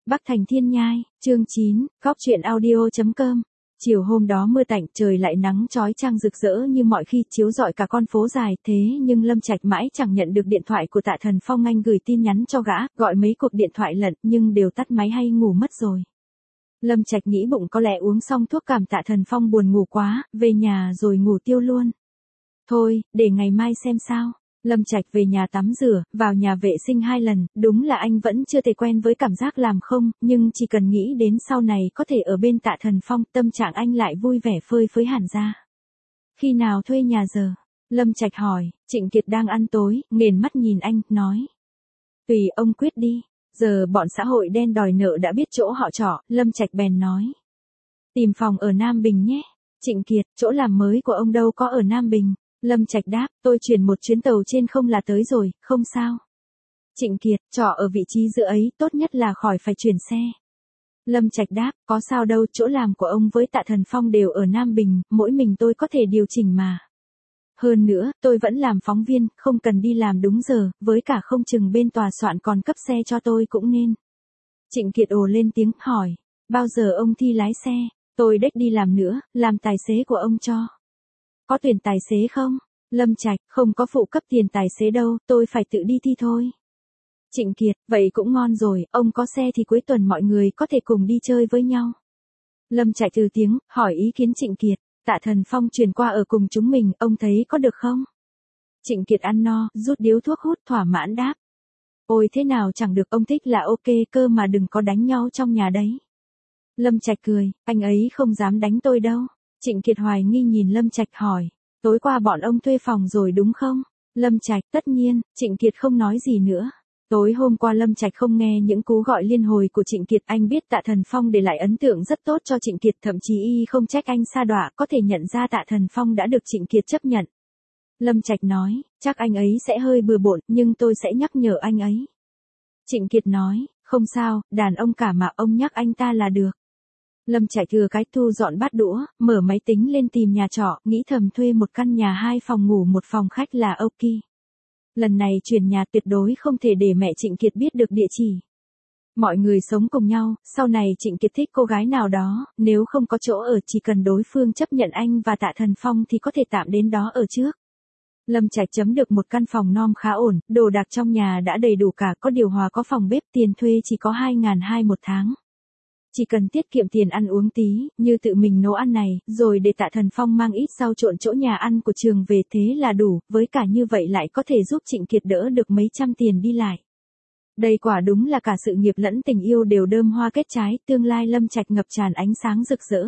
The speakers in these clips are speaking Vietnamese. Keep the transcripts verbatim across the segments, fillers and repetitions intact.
Bắc Thành Thiên Nhai, chương chín, Cóc truyện audio chấm com. Chiều hôm đó mưa tạnh, trời lại nắng chói chang rực rỡ như mọi khi, chiếu rọi cả con phố dài, thế nhưng Lâm Trạch mãi chẳng nhận được điện thoại của Tạ Thần Phong. Anh gửi tin nhắn cho gã, gọi mấy cuộc điện thoại lận, nhưng đều tắt máy hay ngủ mất rồi. Lâm Trạch nghĩ bụng có lẽ uống xong thuốc cảm Tạ Thần Phong buồn ngủ quá, về nhà rồi ngủ tiêu luôn. Thôi, để ngày mai xem sao. Lâm Trạch về nhà tắm rửa, vào nhà vệ sinh hai lần, đúng là anh vẫn chưa thể quen với cảm giác làm không, nhưng chỉ cần nghĩ đến sau này có thể ở bên Tạ Thần Phong, tâm trạng anh lại vui vẻ phơi phới hẳn ra. Khi nào thuê nhà giờ? Lâm Trạch hỏi. Trịnh Kiệt đang ăn tối, nghền mắt nhìn anh, nói. Tùy ông quyết đi. Giờ bọn xã hội đen đòi nợ đã biết chỗ họ trọ, Lâm Trạch bèn nói. Tìm phòng ở Nam Bình nhé. Trịnh Kiệt, chỗ làm mới của ông đâu có ở Nam Bình. Lâm Trạch đáp, tôi chuyển một chuyến tàu trên không là tới rồi, không sao. Trịnh Kiệt, trọ ở vị trí giữa ấy, tốt nhất là khỏi phải chuyển xe. Lâm Trạch đáp, có sao đâu, chỗ làm của ông với Tạ Thần Phong đều ở Nam Bình, mỗi mình tôi có thể điều chỉnh mà. Hơn nữa, tôi vẫn làm phóng viên, không cần đi làm đúng giờ, với cả không chừng bên tòa soạn còn cấp xe cho tôi cũng nên. Trịnh Kiệt ồ lên tiếng, hỏi, bao giờ ông thi lái xe? Tôi đếch đi làm nữa, làm tài xế của ông cho. Có tuyển tài xế không? Lâm Trạch, không có phụ cấp tiền tài xế đâu, tôi phải tự đi thi thôi. Trịnh Kiệt, vậy cũng ngon rồi, ông có xe thì cuối tuần mọi người có thể cùng đi chơi với nhau. Lâm Trạch từ tiếng, hỏi ý kiến Trịnh Kiệt, Tạ Thần Phong chuyển qua ở cùng chúng mình, ông thấy có được không? Trịnh Kiệt ăn no, rút điếu thuốc hút, thỏa mãn đáp. Ôi thế nào chẳng được, ông thích là ok, cơ mà đừng có đánh nhau trong nhà đấy. Lâm Trạch cười, anh ấy không dám đánh tôi đâu. Trịnh Kiệt hoài nghi nhìn Lâm Trạch hỏi, tối qua bọn ông thuê phòng rồi đúng không? Lâm Trạch, tất nhiên. Trịnh Kiệt không nói gì nữa. Tối hôm qua Lâm Trạch không nghe những cú gọi liên hồi của Trịnh Kiệt, anh biết Tạ Thần Phong để lại ấn tượng rất tốt cho Trịnh Kiệt, thậm chí y không trách anh sa đọa, có thể nhận ra Tạ Thần Phong đã được Trịnh Kiệt chấp nhận. Lâm Trạch nói, chắc anh ấy sẽ hơi bừa bộn, nhưng tôi sẽ nhắc nhở anh ấy. Trịnh Kiệt nói, không sao, đàn ông cả mà, ông nhắc anh ta là được. Lâm Trạch thừa cái thu dọn bát đũa, mở máy tính lên tìm nhà trọ, nghĩ thầm thuê một căn nhà hai phòng ngủ một phòng khách là ok. Lần này chuyển nhà tuyệt đối không thể để mẹ Trịnh Kiệt biết được địa chỉ. Mọi người sống cùng nhau, sau này Trịnh Kiệt thích cô gái nào đó, nếu không có chỗ ở chỉ cần đối phương chấp nhận anh và Tạ Thần Phong thì có thể tạm đến đó ở trước. Lâm Trạch chấm được một căn phòng non khá ổn, đồ đạc trong nhà đã đầy đủ cả, có điều hòa có phòng bếp, tiền thuê chỉ có hai nghìn hai trăm một tháng. Chỉ cần tiết kiệm tiền ăn uống tí, như tự mình nấu ăn này, rồi để Tạ Thần Phong mang ít rau trộn chỗ nhà ăn của trường về thế là đủ, với cả như vậy lại có thể giúp Trịnh Kiệt đỡ được mấy trăm tiền đi lại. Đây quả đúng là cả sự nghiệp lẫn tình yêu đều đơm hoa kết trái, tương lai Lâm Trạch ngập tràn ánh sáng rực rỡ.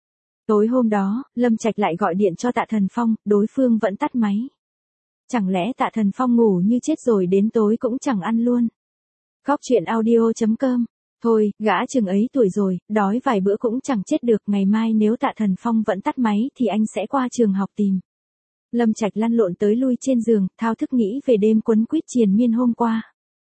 Tối hôm đó, Lâm Trạch lại gọi điện cho Tạ Thần Phong, đối phương vẫn tắt máy. Chẳng lẽ Tạ Thần Phong ngủ như chết rồi đến tối cũng chẳng ăn luôn. Cóc truyện audio chấm com. Thôi, gã chừng ấy tuổi rồi, đói vài bữa cũng chẳng chết được, ngày mai nếu Tạ Thần Phong vẫn tắt máy thì anh sẽ qua trường học tìm. Lâm Trạch lăn lộn tới lui trên giường, thao thức nghĩ về đêm quấn quýt triền miên hôm qua.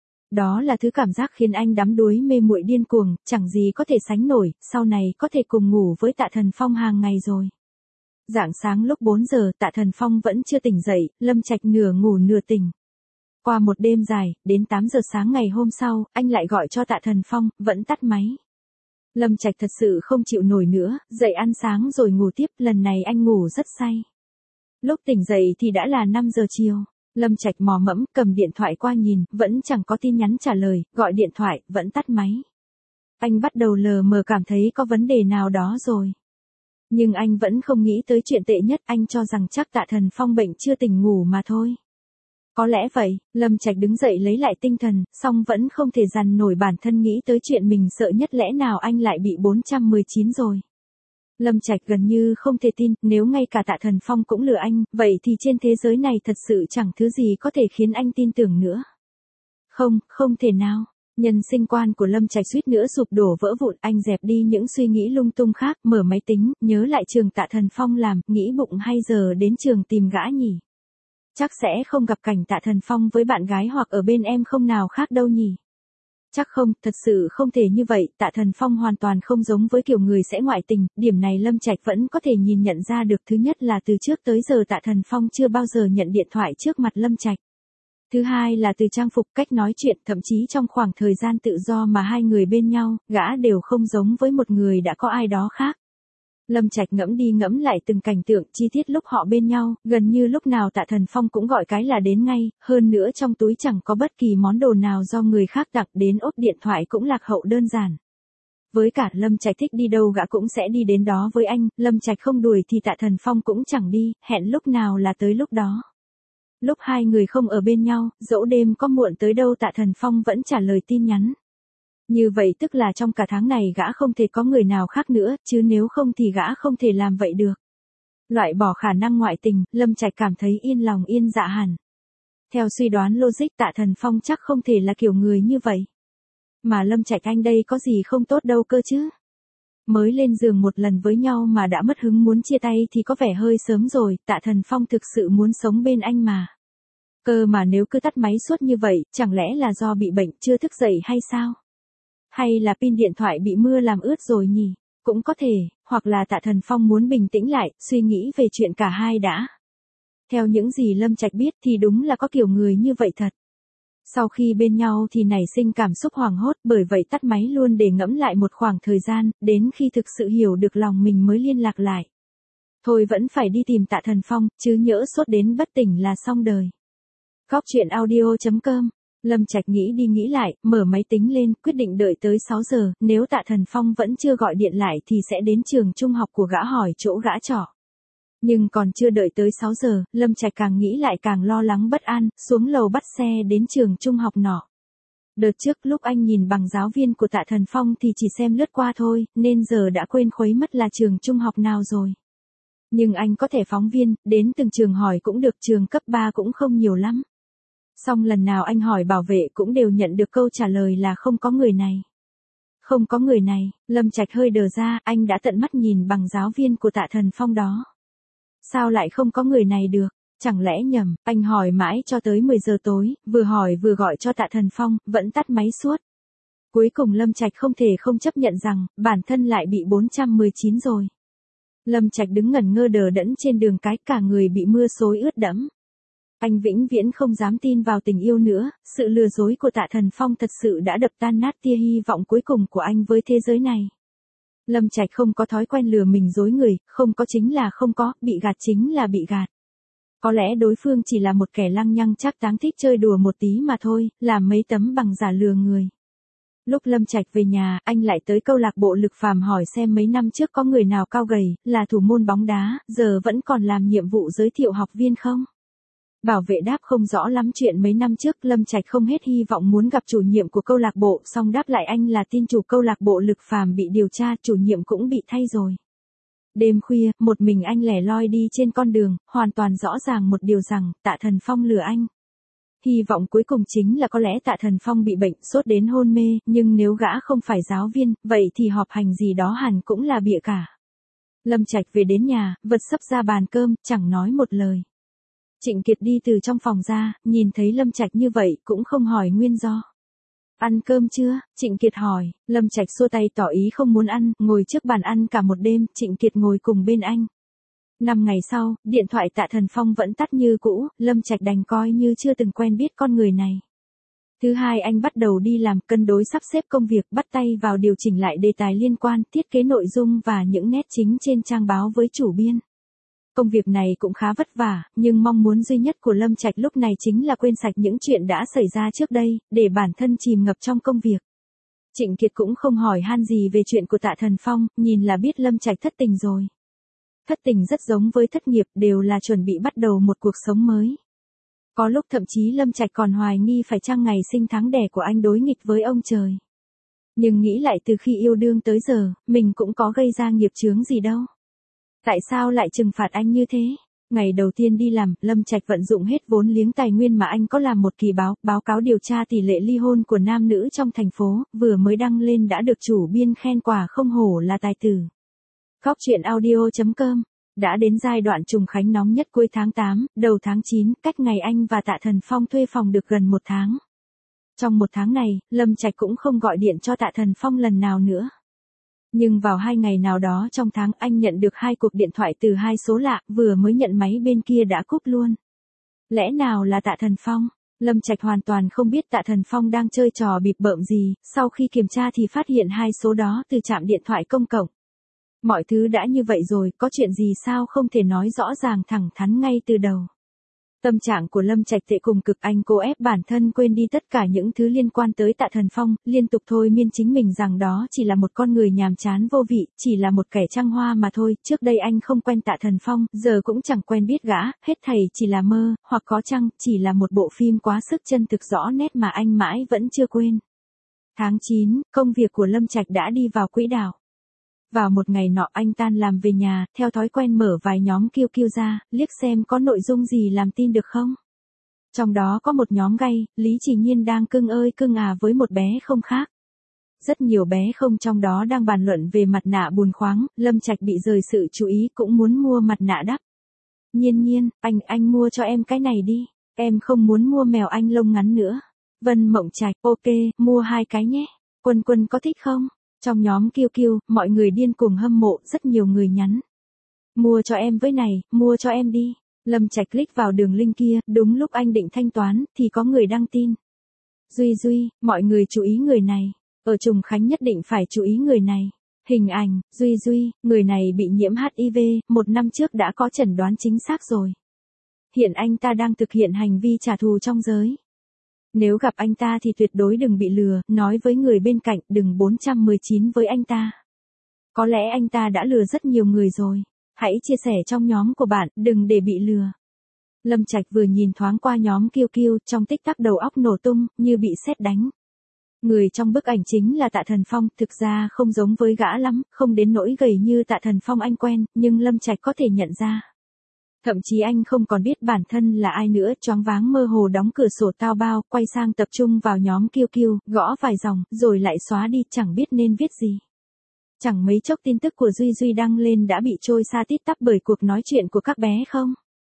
Đó là thứ cảm giác khiến anh đắm đuối mê muội điên cuồng, chẳng gì có thể sánh nổi, sau này có thể cùng ngủ với Tạ Thần Phong hàng ngày rồi. Rạng sáng lúc bốn giờ, Tạ Thần Phong vẫn chưa tỉnh dậy, Lâm Trạch nửa ngủ nửa tỉnh. Qua một đêm dài, đến tám giờ sáng ngày hôm sau, anh lại gọi cho Tạ Thần Phong, vẫn tắt máy. Lâm Trạch thật sự không chịu nổi nữa, dậy ăn sáng rồi ngủ tiếp, lần này anh ngủ rất say. Lúc tỉnh dậy thì đã là năm giờ chiều. Lâm Trạch mò mẫm, cầm điện thoại qua nhìn, vẫn chẳng có tin nhắn trả lời, gọi điện thoại, vẫn tắt máy. Anh bắt đầu lờ mờ cảm thấy có vấn đề nào đó rồi. Nhưng anh vẫn không nghĩ tới chuyện tệ nhất, anh cho rằng chắc Tạ Thần Phong bệnh chưa tỉnh ngủ mà thôi. Có lẽ vậy, Lâm Trạch đứng dậy lấy lại tinh thần, song vẫn không thể dằn nổi bản thân nghĩ tới chuyện mình sợ nhất, lẽ nào anh lại bị bốn trăm mười chín rồi. Lâm Trạch gần như không thể tin, nếu ngay cả Tạ Thần Phong cũng lừa anh, vậy thì trên thế giới này thật sự chẳng thứ gì có thể khiến anh tin tưởng nữa. Không, không thể nào. Nhân sinh quan của Lâm Trạch suýt nữa sụp đổ vỡ vụn, anh dẹp đi những suy nghĩ lung tung khác, mở máy tính, nhớ lại trường Tạ Thần Phong làm, nghĩ bụng hay giờ đến trường tìm gã nhỉ. Chắc sẽ không gặp cảnh Tạ Thần Phong với bạn gái hoặc ở bên em không nào khác đâu nhỉ. Chắc không, thật sự không thể như vậy, Tạ Thần Phong hoàn toàn không giống với kiểu người sẽ ngoại tình, điểm này Lâm Trạch vẫn có thể nhìn nhận ra được. Thứ nhất là từ trước tới giờ Tạ Thần Phong chưa bao giờ nhận điện thoại trước mặt Lâm Trạch. Thứ hai là từ trang phục, cách nói chuyện, thậm chí trong khoảng thời gian tự do mà hai người bên nhau, gã đều không giống với một người đã có ai đó khác. Lâm Trạch ngẫm đi ngẫm lại từng cảnh tượng chi tiết lúc họ bên nhau, gần như lúc nào Tạ Thần Phong cũng gọi cái là đến ngay, hơn nữa trong túi chẳng có bất kỳ món đồ nào do người khác tặng, đến ốp điện thoại cũng lạc hậu đơn giản. Với cả Lâm Trạch thích đi đâu gã cũng sẽ đi đến đó với anh, Lâm Trạch không đuổi thì Tạ Thần Phong cũng chẳng đi, hẹn lúc nào là tới lúc đó. Lúc hai người không ở bên nhau, dẫu đêm có muộn tới đâu Tạ Thần Phong vẫn trả lời tin nhắn. Như vậy tức là trong cả tháng này gã không thể có người nào khác nữa, chứ nếu không thì gã không thể làm vậy được. Loại bỏ khả năng ngoại tình, Lâm Trạch cảm thấy yên lòng yên dạ hẳn. Theo suy đoán logic Tạ Thần Phong chắc không thể là kiểu người như vậy. Mà Lâm Trạch anh đây có gì không tốt đâu cơ chứ. Mới lên giường một lần với nhau mà đã mất hứng muốn chia tay thì có vẻ hơi sớm rồi, Tạ Thần Phong thực sự muốn sống bên anh mà. Cơ mà nếu cứ tắt máy suốt như vậy, chẳng lẽ là do bị bệnh chưa thức dậy hay sao? Hay là pin điện thoại bị mưa làm ướt rồi nhỉ? Cũng có thể, hoặc là Tạ Thần Phong muốn bình tĩnh lại, suy nghĩ về chuyện cả hai đã. Theo những gì Lâm Trạch biết thì đúng là có kiểu người như vậy thật. Sau khi bên nhau thì nảy sinh cảm xúc hoảng hốt, bởi vậy tắt máy luôn để ngẫm lại một khoảng thời gian, đến khi thực sự hiểu được lòng mình mới liên lạc lại. Thôi vẫn phải đi tìm Tạ Thần Phong, chứ nhỡ sốt đến bất tỉnh là xong đời. Góc truyện audio chấm com. Lâm Trạch nghĩ đi nghĩ lại, mở máy tính lên, quyết định đợi tới sáu giờ, nếu Tạ Thần Phong vẫn chưa gọi điện lại thì sẽ đến trường trung học của gã hỏi chỗ gã trọ. Nhưng còn chưa đợi tới sáu giờ, Lâm Trạch càng nghĩ lại càng lo lắng bất an, xuống lầu bắt xe đến trường trung học nọ. Đợt trước lúc anh nhìn bằng giáo viên của Tạ Thần Phong thì chỉ xem lướt qua thôi, nên giờ đã quên khuấy mất là trường trung học nào rồi. Nhưng anh có thể phóng viên, đến từng trường hỏi cũng được, trường cấp ba cũng không nhiều lắm. Xong lần nào anh hỏi bảo vệ cũng đều nhận được câu trả lời là không có người này. Không có người này, Lâm Trạch hơi đờ ra, anh đã tận mắt nhìn bằng giáo viên của Tạ Thần Phong đó. Sao lại không có người này được? Chẳng lẽ nhầm, anh hỏi mãi cho tới mười giờ tối, vừa hỏi vừa gọi cho Tạ Thần Phong, vẫn tắt máy suốt. Cuối cùng Lâm Trạch không thể không chấp nhận rằng, bản thân lại bị bốn trăm mười chín rồi. Lâm Trạch đứng ngẩn ngơ đờ đẫn trên đường cái, cả người bị mưa xối ướt đẫm. Anh vĩnh viễn không dám tin vào tình yêu nữa, sự lừa dối của Tạ Thần Phong thật sự đã đập tan nát tia hy vọng cuối cùng của anh với thế giới này. Lâm Trạch không có thói quen lừa mình dối người, không có chính là không có, bị gạt chính là bị gạt. Có lẽ đối phương chỉ là một kẻ lăng nhăng trác táng thích chơi đùa một tí mà thôi, làm mấy tấm bằng giả lừa người. Lúc Lâm Trạch về nhà, anh lại tới câu lạc bộ Lực Phàm hỏi xem mấy năm trước có người nào cao gầy, là thủ môn bóng đá, giờ vẫn còn làm nhiệm vụ giới thiệu học viên không? Bảo vệ đáp không rõ lắm chuyện mấy năm trước, Lâm Trạch không hết hy vọng muốn gặp chủ nhiệm của câu lạc bộ, xong đáp lại anh là tin chủ câu lạc bộ Lực Phàm bị điều tra, chủ nhiệm cũng bị thay rồi. Đêm khuya, một mình anh lẻ loi đi trên con đường, hoàn toàn rõ ràng một điều rằng, Tạ Thần Phong lừa anh. Hy vọng cuối cùng chính là có lẽ Tạ Thần Phong bị bệnh, sốt đến hôn mê, nhưng nếu gã không phải giáo viên, vậy thì họp hành gì đó hẳn cũng là bịa cả. Lâm Trạch về đến nhà, vật sấp ra bàn cơm, chẳng nói một lời. Trịnh Kiệt đi từ trong phòng ra, nhìn thấy Lâm Trạch như vậy, cũng không hỏi nguyên do. Ăn cơm chưa? Trịnh Kiệt hỏi, Lâm Trạch xua tay tỏ ý không muốn ăn, ngồi trước bàn ăn cả một đêm, Trịnh Kiệt ngồi cùng bên anh. Năm ngày sau, điện thoại Tạ Thần Phong vẫn tắt như cũ, Lâm Trạch đành coi như chưa từng quen biết con người này. Thứ hai anh bắt đầu đi làm, cân đối sắp xếp công việc, bắt tay vào điều chỉnh lại đề tài liên quan, thiết kế nội dung và những nét chính trên trang báo với chủ biên. Công việc này cũng khá vất vả, nhưng mong muốn duy nhất của Lâm Trạch lúc này chính là quên sạch những chuyện đã xảy ra trước đây, để bản thân chìm ngập trong công việc. Trịnh Kiệt cũng không hỏi han gì về chuyện của Tạ Thần Phong, nhìn là biết Lâm Trạch thất tình rồi. Thất tình rất giống với thất nghiệp, đều là chuẩn bị bắt đầu một cuộc sống mới. Có lúc thậm chí Lâm Trạch còn hoài nghi phải chăng ngày sinh tháng đẻ của anh đối nghịch với ông trời. Nhưng nghĩ lại từ khi yêu đương tới giờ, mình cũng có gây ra nghiệp chướng gì đâu. Tại sao lại trừng phạt anh như thế? Ngày đầu tiên đi làm, Lâm Trạch vận dụng hết vốn liếng tài nguyên mà anh có làm một kỳ báo, báo cáo điều tra tỷ lệ ly hôn của nam nữ trong thành phố, vừa mới đăng lên đã được chủ biên khen quả không hổ là tài tử. Góc truyện audio chấm com. Đã đến giai đoạn trùng khánh nóng nhất cuối tháng tám, đầu tháng chín, cách ngày anh và Tạ Thần Phong thuê phòng được gần một tháng. Trong một tháng này, Lâm Trạch cũng không gọi điện cho Tạ Thần Phong lần nào nữa. Nhưng vào hai ngày nào đó trong tháng anh nhận được hai cuộc điện thoại từ hai số lạ, vừa mới nhận máy bên kia đã cúp luôn. Lẽ nào là Tạ Thần Phong? Lâm Trạch hoàn toàn không biết Tạ Thần Phong đang chơi trò bịp bợm gì, sau khi kiểm tra thì phát hiện hai số đó từ trạm điện thoại công cộng. Mọi thứ đã như vậy rồi, có chuyện gì sao không thể nói rõ ràng thẳng thắn ngay từ đầu. Tâm trạng của Lâm Trạch tệ cùng cực, anh cố ép bản thân quên đi tất cả những thứ liên quan tới Tạ Thần Phong, liên tục thôi miên chính mình rằng đó chỉ là một con người nhàm chán vô vị, chỉ là một kẻ trăng hoa mà thôi, trước đây anh không quen Tạ Thần Phong, giờ cũng chẳng quen biết gã, hết thảy chỉ là mơ, hoặc có chăng, chỉ là một bộ phim quá sức chân thực rõ nét mà anh mãi vẫn chưa quên. Tháng chín, công việc của Lâm Trạch đã đi vào quỹ đạo. Vào một ngày nọ anh tan làm về nhà, theo thói quen mở vài nhóm kiu kiu ra, liếc xem có nội dung gì làm tin được không. Trong đó có một nhóm gay, Lý Chỉ Nhiên đang cưng ơi cưng à với một bé không khác. Rất nhiều bé không trong đó đang bàn luận về mặt nạ bùn khoáng, Lâm Trạch bị rời sự chú ý cũng muốn mua mặt nạ đắp. Nhiên Nhiên, anh, anh mua cho em cái này đi, em không muốn mua mèo anh lông ngắn nữa. Vân Mộng Trạch, ok, mua hai cái nhé. Quân Quân có thích không? Trong nhóm kiu kiu, mọi người điên cuồng hâm mộ, rất nhiều người nhắn. Mua cho em với này, mua cho em đi. Lâm Trạch click vào đường link kia, đúng lúc anh định thanh toán, thì có người đăng tin. Duy Duy, mọi người chú ý người này. Ở Trùng Khánh nhất định phải chú ý người này. Hình ảnh, Duy Duy, người này bị nhiễm hát i vê, một năm trước đã có chẩn đoán chính xác rồi. Hiện anh ta đang thực hiện hành vi trả thù trong giới. Nếu gặp anh ta thì tuyệt đối đừng bị lừa, nói với người bên cạnh đừng bốn trăm mười chín với anh ta. Có lẽ anh ta đã lừa rất nhiều người rồi. Hãy chia sẻ trong nhóm của bạn, đừng để bị lừa. Lâm Trạch vừa nhìn thoáng qua nhóm kiu kiu, trong tích tắc đầu óc nổ tung, như bị sét đánh. Người trong bức ảnh chính là Tạ Thần Phong, thực ra không giống với gã lắm, không đến nỗi gầy như Tạ Thần Phong anh quen, nhưng Lâm Trạch có thể nhận ra. Thậm chí anh không còn biết bản thân là ai nữa, choáng váng mơ hồ đóng cửa sổ tao bao, quay sang tập trung vào nhóm kiu kiu, gõ vài dòng, rồi lại xóa đi, chẳng biết nên viết gì. Chẳng mấy chốc tin tức của Duy Duy đăng lên đã bị trôi xa tít tắp bởi cuộc nói chuyện của các bé không?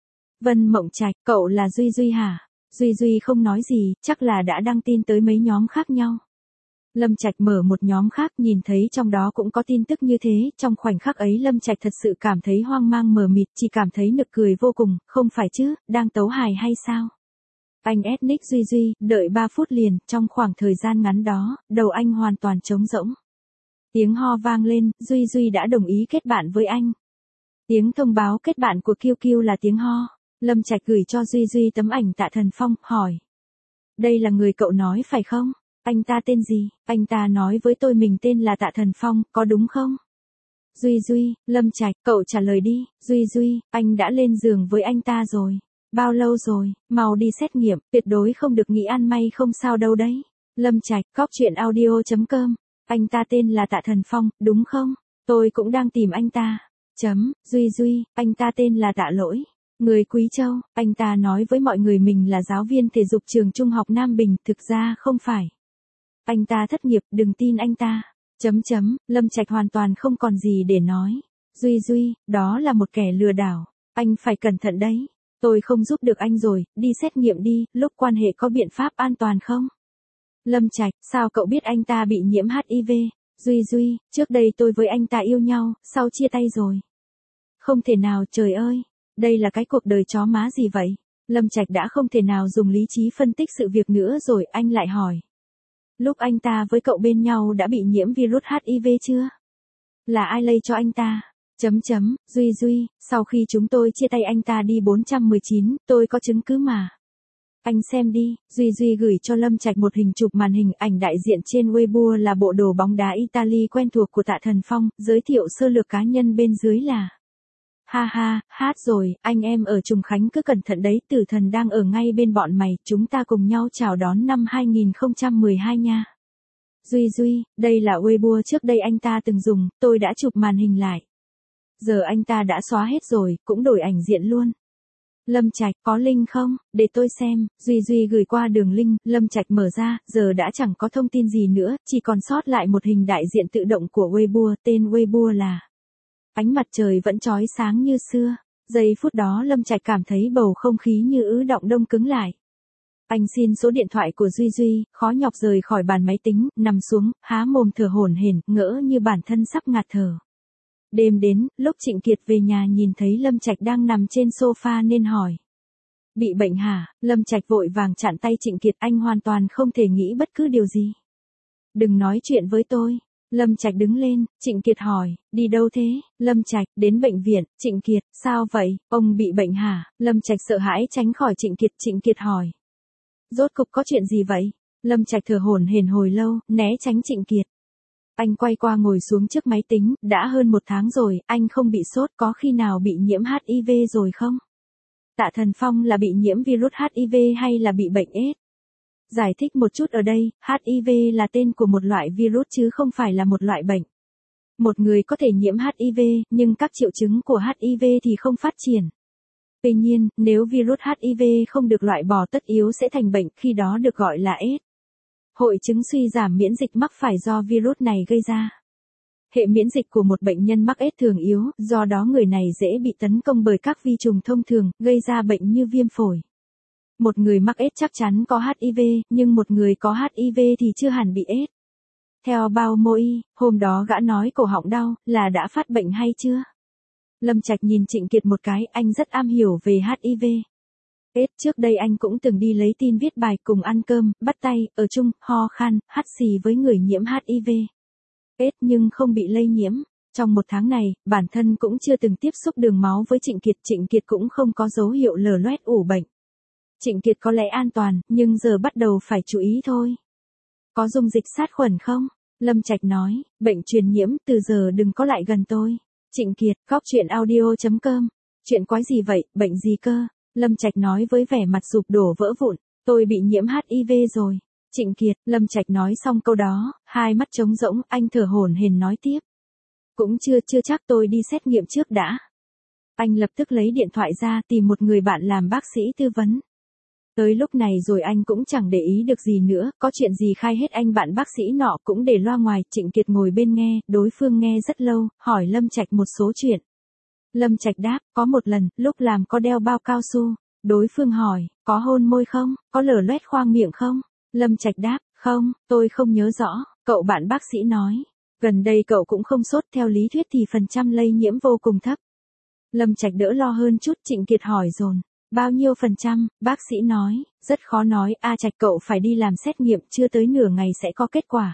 Vân Mộng Trạch, cậu là Duy Duy hả? Duy Duy không nói gì, chắc là đã đăng tin tới mấy nhóm khác nhau. Lâm Trạch mở một nhóm khác, nhìn thấy trong đó cũng có tin tức như thế, trong khoảnh khắc ấy Lâm Trạch thật sự cảm thấy hoang mang mờ mịt, chỉ cảm thấy nực cười vô cùng, không phải chứ, đang tấu hài hay sao? Anh ethnic Duy Duy, đợi ba phút liền, trong khoảng thời gian ngắn đó, đầu anh hoàn toàn trống rỗng. Tiếng ho vang lên, Duy Duy đã đồng ý kết bạn với anh. Tiếng thông báo kết bạn của kiu kiu là tiếng ho. Lâm Trạch gửi cho Duy Duy tấm ảnh Tạ Thần Phong, hỏi. Đây là người cậu nói phải không? Anh ta tên gì? Anh ta nói với tôi mình tên là Tạ Thần Phong, có đúng không? Duy Duy, Lâm Trạch, cậu trả lời đi. Duy Duy, anh đã lên giường với anh ta rồi. Bao lâu rồi? Mau đi xét nghiệm, tuyệt đối không được nghĩ ăn may không sao đâu đấy. Lâm Trạch, cóc truyện audio chấm com. Anh ta tên là Tạ Thần Phong, đúng không? Tôi cũng đang tìm anh ta. Chấm, Duy Duy, anh ta tên là Tạ Lỗi. Người Quý Châu, anh ta nói với mọi người mình là giáo viên thể dục trường trung học Nam Bình, thực ra không phải. Anh ta thất nghiệp, đừng tin anh ta. Chấm chấm, Lâm Trạch hoàn toàn không còn gì để nói. Duy Duy, đó là một kẻ lừa đảo. Anh phải cẩn thận đấy. Tôi không giúp được anh rồi, đi xét nghiệm đi, lúc quan hệ có biện pháp an toàn không? Lâm Trạch, sao cậu biết anh ta bị nhiễm hát i vê? Duy Duy, trước đây tôi với anh ta yêu nhau, sau chia tay rồi. Không thể nào, trời ơi. Đây là cái cuộc đời chó má gì vậy? Lâm Trạch đã không thể nào dùng lý trí phân tích sự việc nữa rồi, anh lại hỏi. Lúc anh ta với cậu bên nhau đã bị nhiễm virus hát i vê chưa? Là ai lây cho anh ta? Chấm chấm, Duy Duy, sau khi chúng tôi chia tay anh ta đi bốn trăm mười chín, tôi có chứng cứ mà. Anh xem đi, Duy Duy gửi cho Lâm Trạch một hình chụp màn hình ảnh đại diện trên Weibo là bộ đồ bóng đá Italy quen thuộc của Tạ Thần Phong, giới thiệu sơ lược cá nhân bên dưới là. Ha ha, hát rồi, anh em ở Trùng Khánh cứ cẩn thận đấy, tử thần đang ở ngay bên bọn mày, chúng ta cùng nhau chào đón năm hai không một hai nha. Duy Duy, đây là Weibo trước đây anh ta từng dùng, tôi đã chụp màn hình lại. Giờ anh ta đã xóa hết rồi, cũng đổi ảnh diện luôn. Lâm Trạch, có link không? Để tôi xem. Duy Duy gửi qua đường link, Lâm Trạch mở ra, giờ đã chẳng có thông tin gì nữa, chỉ còn sót lại một hình đại diện tự động của Weibo, tên Weibo là. Ánh mặt trời vẫn chói sáng như xưa. Giây phút đó Lâm Trạch cảm thấy bầu không khí như ứ động đông cứng lại. Anh xin số điện thoại của Duy Duy, khó nhọc rời khỏi bàn máy tính, nằm xuống, há mồm thở hổn hển, ngỡ như bản thân sắp ngạt thở. Đêm đến, lúc Trịnh Kiệt về nhà nhìn thấy Lâm Trạch đang nằm trên sofa nên hỏi. Bị bệnh hả? Lâm Trạch vội vàng chặn tay Trịnh Kiệt, anh hoàn toàn không thể nghĩ bất cứ điều gì. Đừng nói chuyện với tôi. Lâm Trạch đứng lên, Trịnh Kiệt hỏi, đi đâu thế? Lâm Trạch, đến bệnh viện. Trịnh Kiệt, sao vậy? Ông bị bệnh hả? Lâm Trạch sợ hãi tránh khỏi Trịnh Kiệt. Trịnh Kiệt hỏi, rốt cục có chuyện gì vậy? Lâm Trạch thở hổn hển hồi lâu, né tránh Trịnh Kiệt. Anh quay qua ngồi xuống trước máy tính, đã hơn một tháng rồi, anh không bị sốt, có khi nào bị nhiễm hát i vê rồi không? Tạ Thần Phong là bị nhiễm virus hát i vê hay là bị bệnh AIDS? Giải thích một chút ở đây, hát i vê là tên của một loại virus chứ không phải là một loại bệnh. Một người có thể nhiễm hát i vê, nhưng các triệu chứng của hát i vê thì không phát triển. Tuy nhiên, nếu virus hát i vê không được loại bỏ tất yếu sẽ thành bệnh, khi đó được gọi là AIDS. Hội chứng suy giảm miễn dịch mắc phải do virus này gây ra. Hệ miễn dịch của một bệnh nhân mắc AIDS thường yếu, do đó người này dễ bị tấn công bởi các vi trùng thông thường, gây ra bệnh như viêm phổi. Một người mắc AIDS chắc chắn có hát i vê, nhưng một người có hát i vê thì chưa hẳn bị AIDS. Theo Bao Mô Y, hôm đó gã nói cổ họng đau, là đã phát bệnh hay chưa? Lâm Trạch nhìn Trịnh Kiệt một cái, anh rất am hiểu về hát i vê. AIDS trước đây anh cũng từng đi lấy tin viết bài cùng ăn cơm, bắt tay, ở chung, ho khan, hắt xì với người nhiễm hát i vê. AIDS nhưng không bị lây nhiễm. Trong một tháng này, bản thân cũng chưa từng tiếp xúc đường máu với Trịnh Kiệt, Trịnh Kiệt cũng không có dấu hiệu lở loét ủ bệnh. Trịnh Kiệt có lẽ an toàn, nhưng giờ bắt đầu phải chú ý thôi. Có dung dịch sát khuẩn không? Lâm Trạch nói, bệnh truyền nhiễm, từ giờ đừng có lại gần tôi. Trịnh Kiệt, góc chuyện audio chấm com. Chuyện quái gì vậy, bệnh gì cơ? Lâm Trạch nói với vẻ mặt sụp đổ vỡ vụn, tôi bị nhiễm hát i vê rồi. Trịnh Kiệt, Lâm Trạch nói xong câu đó, hai mắt trống rỗng, anh thở hổn hển nói tiếp. Cũng chưa chưa chắc, tôi đi xét nghiệm trước đã. Anh lập tức lấy điện thoại ra tìm một người bạn làm bác sĩ tư vấn. Tới lúc này rồi anh cũng chẳng để ý được gì nữa, có chuyện gì khai hết anh bạn bác sĩ nọ cũng để loa ngoài. Trịnh Kiệt ngồi bên nghe, đối phương nghe rất lâu, hỏi Lâm Trạch một số chuyện. Lâm Trạch đáp, có một lần, lúc làm có đeo bao cao su. Đối phương hỏi, có hôn môi không, có lở loét khoang miệng không? Lâm Trạch đáp, không, tôi không nhớ rõ. Cậu bạn bác sĩ nói, gần đây cậu cũng không sốt, theo lý thuyết thì phần trăm lây nhiễm vô cùng thấp. Lâm Trạch đỡ lo hơn chút. Trịnh Kiệt hỏi dồn, bao nhiêu phần trăm? Bác sĩ nói, rất khó nói, A Trạch cậu phải đi làm xét nghiệm, chưa tới nửa ngày sẽ có kết quả.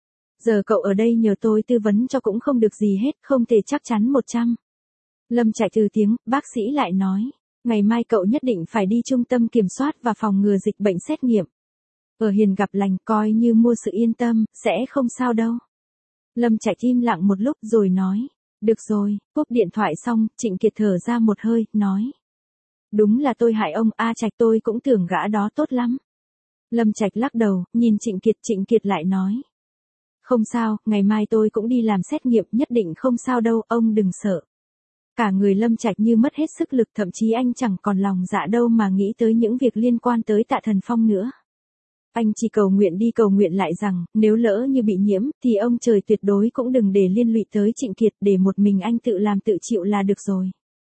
Giờ cậu ở đây nhờ tôi tư vấn cho cũng không được gì hết, không thể chắc chắn một trăm. Lâm Trạch từ tiếng, bác sĩ lại nói, ngày mai cậu nhất định phải đi trung tâm kiểm soát và phòng ngừa dịch bệnh xét nghiệm. Ở hiền gặp lành, coi như mua sự yên tâm, sẽ không sao đâu. Lâm Trạch im lặng một lúc rồi nói, được rồi. Cúp điện thoại xong, Trịnh Kiệt thở ra một hơi, nói, đúng là tôi hại ông, A Trạch, tôi cũng tưởng gã đó tốt lắm. Lâm Trạch lắc đầu, nhìn Trịnh Kiệt. Trịnh Kiệt lại nói, không sao, ngày mai tôi cũng đi làm xét nghiệm, nhất định không sao đâu, ông đừng sợ. Cả người Lâm Trạch như mất hết sức lực, thậm chí anh chẳng còn lòng dạ đâu mà nghĩ tới những việc liên quan tới Tạ Thần Phong nữa. Anh chỉ cầu nguyện đi cầu nguyện lại rằng, nếu lỡ như bị nhiễm, thì ông trời tuyệt đối cũng đừng để liên lụy tới Trịnh Kiệt, để một mình anh tự làm tự chịu là được rồi.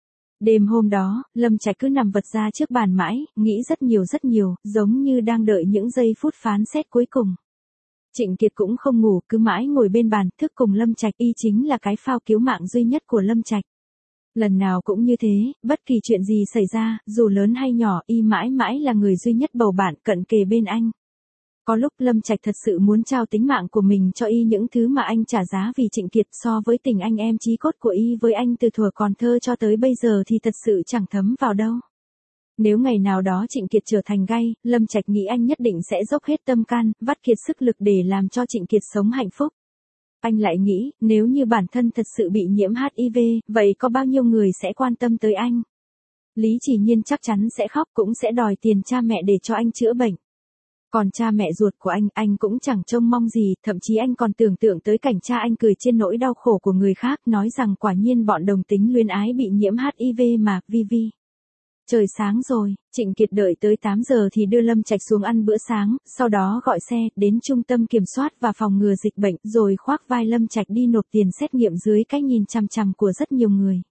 Đêm hôm đó, Lâm Trạch cứ nằm vật ra trước bàn mãi, nghĩ rất nhiều rất nhiều, giống như đang đợi những giây phút phán xét cuối cùng. Trịnh Kiệt cũng không ngủ, cứ mãi ngồi bên bàn, thức cùng Lâm Trạch, y chính là cái phao cứu mạng duy nhất của Lâm Trạch. Lần nào cũng như thế, bất kỳ chuyện gì xảy ra, dù lớn hay nhỏ, y mãi mãi là người duy nhất bầu bạn, cận kề bên anh. Có lúc Lâm Trạch thật sự muốn trao tính mạng của mình cho y, những thứ mà anh trả giá vì Trịnh Kiệt, so với tình anh em chí cốt của y với anh từ thuở còn thơ cho tới bây giờ thì thật sự chẳng thấm vào đâu. Nếu ngày nào đó Trịnh Kiệt trở thành gay, Lâm Trạch nghĩ anh nhất định sẽ dốc hết tâm can, vắt kiệt sức lực để làm cho Trịnh Kiệt sống hạnh phúc. Anh lại nghĩ, nếu như bản thân thật sự bị nhiễm hát i vê, vậy có bao nhiêu người sẽ quan tâm tới anh? Lý Chỉ Nhiên chắc chắn sẽ khóc, cũng sẽ đòi tiền cha mẹ để cho anh chữa bệnh. Còn cha mẹ ruột của anh, anh cũng chẳng trông mong gì, thậm chí anh còn tưởng tượng tới cảnh cha anh cười trên nỗi đau khổ của người khác, nói rằng quả nhiên bọn đồng tính luyến ái bị nhiễm hát i vê mà, vi vi. Trời sáng rồi, Trịnh Kiệt đợi tới tám giờ thì đưa Lâm Trạch xuống ăn bữa sáng, sau đó gọi xe, đến trung tâm kiểm soát và phòng ngừa dịch bệnh, rồi khoác vai Lâm Trạch đi nộp tiền xét nghiệm dưới cái nhìn chằm chằm của rất nhiều người.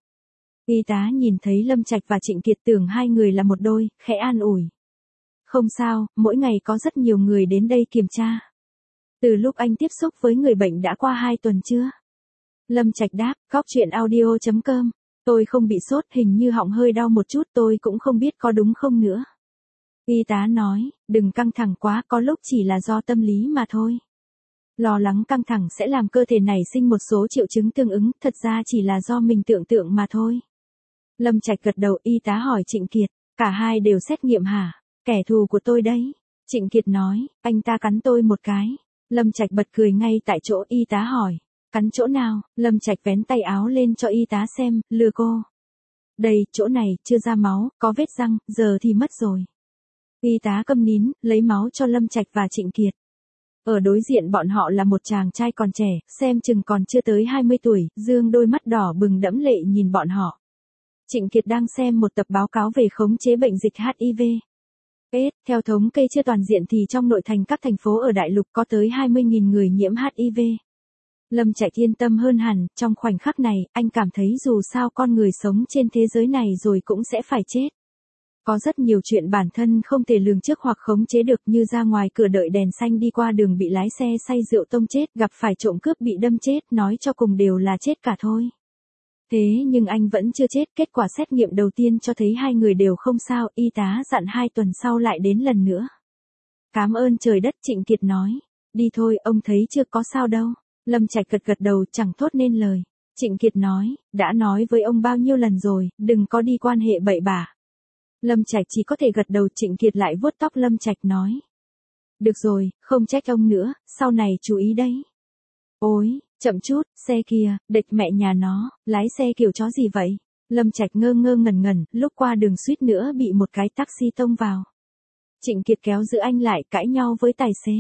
Y tá nhìn thấy Lâm Trạch và Trịnh Kiệt tưởng hai người là một đôi, khẽ an ủi. Không sao, mỗi ngày có rất nhiều người đến đây kiểm tra. Từ lúc anh tiếp xúc với người bệnh đã qua hai tuần chưa? Lâm Trạch đáp, góc chuyện audio chấm com. Tôi không bị sốt, hình như họng hơi đau một chút, tôi cũng không biết có đúng không nữa. Y tá nói, đừng căng thẳng quá, có lúc chỉ là do tâm lý mà thôi. Lo lắng căng thẳng sẽ làm cơ thể nảy sinh một số triệu chứng tương ứng, thật ra chỉ là do mình tưởng tượng mà thôi. Lâm Trạch gật đầu, y tá hỏi Trịnh Kiệt, cả hai đều xét nghiệm hả? Kẻ thù của tôi đấy. Trịnh Kiệt nói, anh ta cắn tôi một cái. Lâm Trạch bật cười ngay tại chỗ, y tá hỏi, cắn chỗ nào? Lâm Trạch vén tay áo lên cho y tá xem, lừa cô. Đây, chỗ này, chưa ra máu, có vết răng, giờ thì mất rồi. Y tá câm nín, lấy máu cho Lâm Trạch và Trịnh Kiệt. Ở đối diện bọn họ là một chàng trai còn trẻ, xem chừng còn chưa tới hai mươi tuổi, dương đôi mắt đỏ bừng đẫm lệ nhìn bọn họ. Trịnh Kiệt đang xem một tập báo cáo về khống chế bệnh dịch hát i vê. AIDS, theo thống kê chưa toàn diện thì trong nội thành các thành phố ở đại lục có tới hai mươi nghìn người nhiễm hát i vê. Lâm Trạch yên tâm hơn hẳn, trong khoảnh khắc này, anh cảm thấy dù sao con người sống trên thế giới này rồi cũng sẽ phải chết. Có rất nhiều chuyện bản thân không thể lường trước hoặc khống chế được, như ra ngoài cửa đợi đèn xanh đi qua đường bị lái xe say rượu tông chết, gặp phải trộm cướp bị đâm chết, nói cho cùng đều là chết cả thôi. Thế nhưng anh vẫn chưa chết, kết quả xét nghiệm đầu tiên cho thấy hai người đều không sao, y tá dặn hai tuần sau lại đến lần nữa. Cảm ơn trời đất, Trịnh Kiệt nói. Đi thôi, ông thấy chưa, có sao đâu. Lâm Trạch gật gật đầu, chẳng thốt nên lời. Trịnh Kiệt nói, đã nói với ông bao nhiêu lần rồi, đừng có đi quan hệ bậy bạ. Lâm Trạch chỉ có thể gật đầu. Trịnh Kiệt lại vuốt tóc Lâm Trạch nói. Được rồi, không trách ông nữa, sau này chú ý đấy. Ôi, chậm chút, xe kia, địch mẹ nhà nó, lái xe kiểu chó gì vậy? Lâm Trạch ngơ ngơ ngẩn ngẩn, lúc qua đường suýt nữa bị một cái taxi tông vào. Trịnh Kiệt kéo giữ anh lại, cãi nhau với tài xế.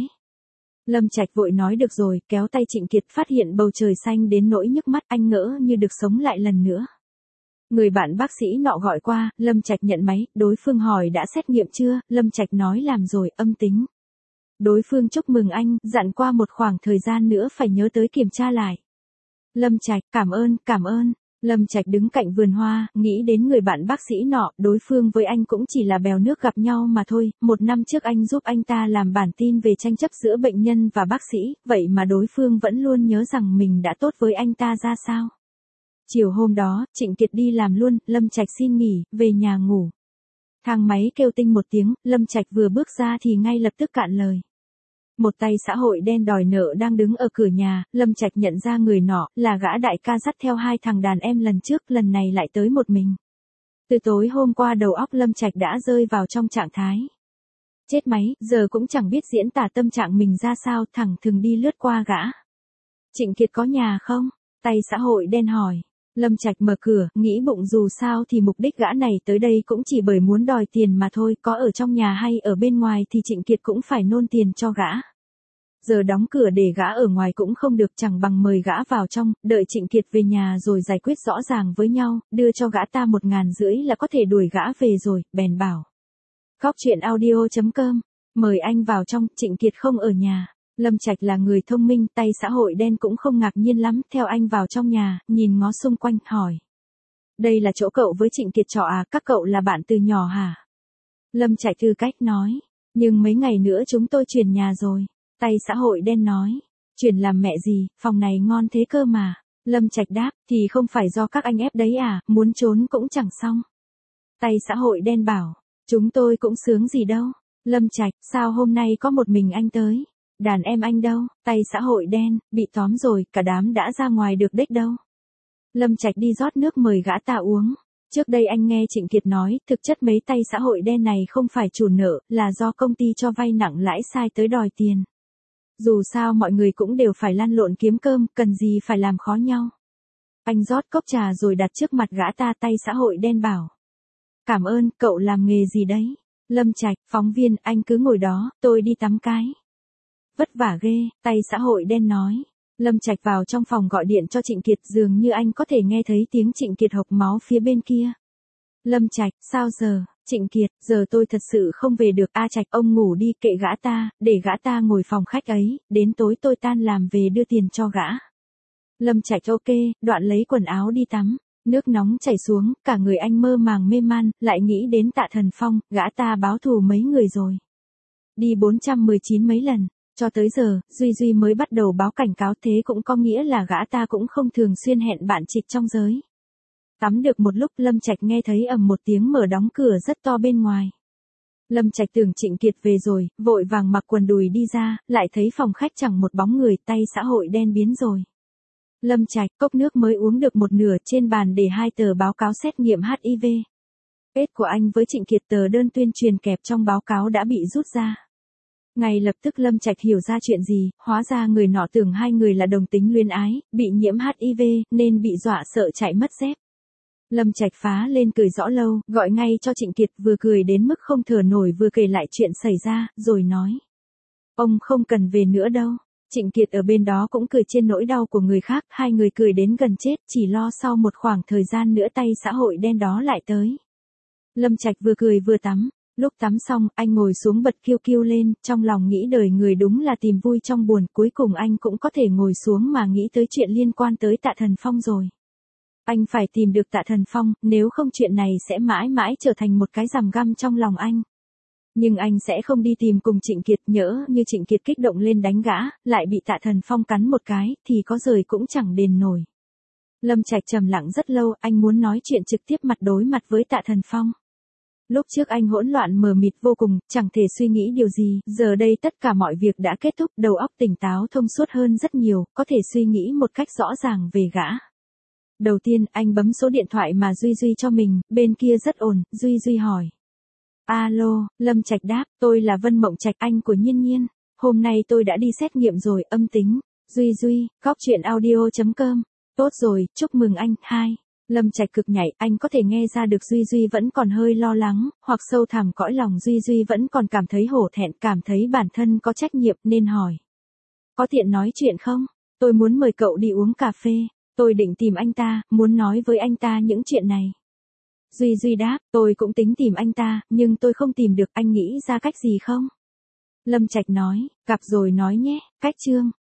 Lâm Trạch vội nói được rồi, kéo tay Trịnh Kiệt, phát hiện bầu trời xanh đến nỗi nhức mắt, anh ngỡ như được sống lại lần nữa. Người bạn bác sĩ nọ gọi qua, Lâm Trạch nhận máy, đối phương hỏi đã xét nghiệm chưa, Lâm Trạch nói làm rồi, âm tính. Đối phương chúc mừng anh, dặn qua một khoảng thời gian nữa phải nhớ tới kiểm tra lại. Lâm Trạch, cảm ơn, cảm ơn. Lâm Trạch đứng cạnh vườn hoa, nghĩ đến người bạn bác sĩ nọ, đối phương với anh cũng chỉ là bèo nước gặp nhau mà thôi, một năm trước anh giúp anh ta làm bản tin về tranh chấp giữa bệnh nhân và bác sĩ, vậy mà đối phương vẫn luôn nhớ rằng mình đã tốt với anh ta ra sao. Chiều hôm đó, Trịnh Kiệt đi làm luôn, Lâm Trạch xin nghỉ, về nhà ngủ. Thang máy kêu tinh một tiếng, Lâm Trạch vừa bước ra thì ngay lập tức cạn lời. Một tay xã hội đen đòi nợ đang đứng ở cửa nhà, Lâm Trạch nhận ra người nọ, là gã đại ca dắt theo hai thằng đàn em lần trước, lần này lại tới một mình. Từ tối hôm qua đầu óc Lâm Trạch đã rơi vào trong trạng thái. Chết máy, giờ cũng chẳng biết diễn tả tâm trạng mình ra sao, thẳng thừng đi lướt qua gã. Trịnh Kiệt có nhà không? Tay xã hội đen hỏi. Lâm Trạch mở cửa, nghĩ bụng dù sao thì mục đích gã này tới đây cũng chỉ bởi muốn đòi tiền mà thôi, có ở trong nhà hay ở bên ngoài thì Trịnh Kiệt cũng phải nôn tiền cho gã. Giờ đóng cửa để gã ở ngoài cũng không được, chẳng bằng mời gã vào trong, đợi Trịnh Kiệt về nhà rồi giải quyết rõ ràng với nhau, đưa cho gã ta một ngàn rưỡi là có thể đuổi gã về rồi, bèn bảo. Khóc chuyện audio chấm com, mời anh vào trong, Trịnh Kiệt không ở nhà. Lâm Trạch là người thông minh, tay xã hội đen cũng không ngạc nhiên lắm, theo anh vào trong nhà, nhìn ngó xung quanh, hỏi. Đây là chỗ cậu với Trịnh Kiệt trọ à, các cậu là bạn từ nhỏ hả? Lâm Trạch tư cách nói, nhưng mấy ngày nữa chúng tôi chuyển nhà rồi. Tay xã hội đen nói, chuyển làm mẹ gì, phòng này ngon thế cơ mà. Lâm Trạch đáp, thì không phải do các anh ép đấy à, muốn trốn cũng chẳng xong. Tay xã hội đen bảo, chúng tôi cũng sướng gì đâu. Lâm Trạch, sao hôm nay có một mình anh tới? Đàn em anh đâu? Tay xã hội đen, bị tóm rồi, cả đám đã ra ngoài được đích đâu. Lâm Trạch đi rót nước mời gã ta uống. Trước đây anh nghe Trịnh Kiệt nói, thực chất mấy tay xã hội đen này không phải chủ nợ, là do công ty cho vay nặng lãi sai tới đòi tiền. Dù sao mọi người cũng đều phải lăn lộn kiếm cơm, cần gì phải làm khó nhau. Anh rót cốc trà rồi đặt trước mặt gã ta, tay xã hội đen bảo. Cảm ơn, cậu làm nghề gì đấy? Lâm Trạch, phóng viên, anh cứ ngồi đó, tôi đi tắm cái. Vất vả ghê, tay xã hội đen nói. Lâm Trạch vào trong phòng gọi điện cho Trịnh Kiệt, dường như anh có thể nghe thấy tiếng Trịnh Kiệt hộc máu phía bên kia. Lâm Trạch, sao giờ? Trịnh Kiệt, giờ tôi thật sự không về được. A Trạch, ông ngủ đi, kệ gã ta, để gã ta ngồi phòng khách ấy, đến tối tôi tan làm về đưa tiền cho gã. Lâm Trạch ok, đoạn lấy quần áo đi tắm, nước nóng chảy xuống, cả người anh mơ màng mê man, lại nghĩ đến Tạ Thần Phong, gã ta báo thù mấy người rồi. Đi bốn trăm mười chín mấy lần, cho tới giờ, Duy Duy mới bắt đầu báo cảnh cáo, thế cũng có nghĩa là gã ta cũng không thường xuyên hẹn bạn trịch trong giới. Tắm được một lúc, Lâm Trạch nghe thấy ầm một tiếng mở đóng cửa rất to bên ngoài. Lâm Trạch tưởng Trịnh Kiệt về rồi, vội vàng mặc quần đùi đi ra, lại thấy phòng khách chẳng một bóng người, tay xã hội đen biến rồi. Lâm Trạch, cốc nước mới uống được một nửa, trên bàn để hai tờ báo cáo xét nghiệm hát i vê. Kết của anh với Trịnh Kiệt, tờ đơn tuyên truyền kẹp trong báo cáo đã bị rút ra. Ngay lập tức Lâm Trạch hiểu ra chuyện gì, hóa ra người nọ tưởng hai người là đồng tính luyến ái, bị nhiễm hát i vê, nên bị dọa sợ chạy mất dép. Lâm Trạch phá lên cười rõ lâu, gọi ngay cho Trịnh Kiệt, vừa cười đến mức không thở nổi vừa kể lại chuyện xảy ra, rồi nói. Ông không cần về nữa đâu. Trịnh Kiệt ở bên đó cũng cười trên nỗi đau của người khác, hai người cười đến gần chết, chỉ lo sau một khoảng thời gian nữa tay xã hội đen đó lại tới. Lâm Trạch vừa cười vừa tắm. Lúc tắm xong, anh ngồi xuống bật kêu kêu lên, trong lòng nghĩ đời người đúng là tìm vui trong buồn, cuối cùng anh cũng có thể ngồi xuống mà nghĩ tới chuyện liên quan tới Tạ Thần Phong rồi. Anh phải tìm được Tạ Thần Phong, nếu không chuyện này sẽ mãi mãi trở thành một cái rằm găm trong lòng anh. Nhưng anh sẽ không đi tìm cùng Trịnh Kiệt, nhỡ như Trịnh Kiệt kích động lên đánh gã, lại bị Tạ Thần Phong cắn một cái, thì có rời cũng chẳng đền nổi. Lâm Trạch trầm lặng rất lâu, anh muốn nói chuyện trực tiếp mặt đối mặt với Tạ Thần Phong. Lúc trước anh hỗn loạn mờ mịt vô cùng, chẳng thể suy nghĩ điều gì, giờ đây tất cả mọi việc đã kết thúc, đầu óc tỉnh táo thông suốt hơn rất nhiều, có thể suy nghĩ một cách rõ ràng về gã. Đầu tiên, anh bấm số điện thoại mà Duy Duy cho mình, bên kia rất ổn, Duy Duy hỏi. Alo, Lâm Trạch đáp, tôi là Vân Mộng Trạch, anh của Nhiên Nhiên. Hôm nay tôi đã đi xét nghiệm rồi, âm tính. Duy Duy, góc chuyện audio chấm com. Tốt rồi, chúc mừng anh. Hai. Lâm Trạch cực nhảy, anh có thể nghe ra được Duy Duy vẫn còn hơi lo lắng, hoặc sâu thẳm cõi lòng Duy Duy vẫn còn cảm thấy hổ thẹn, cảm thấy bản thân có trách nhiệm nên hỏi. Có tiện nói chuyện không? Tôi muốn mời cậu đi uống cà phê. Tôi định tìm anh ta, muốn nói với anh ta những chuyện này. Duy Duy đáp, tôi cũng tính tìm anh ta, nhưng tôi không tìm được, anh nghĩ ra cách gì không? Lâm Trạch nói, gặp rồi nói nhé, cách chương.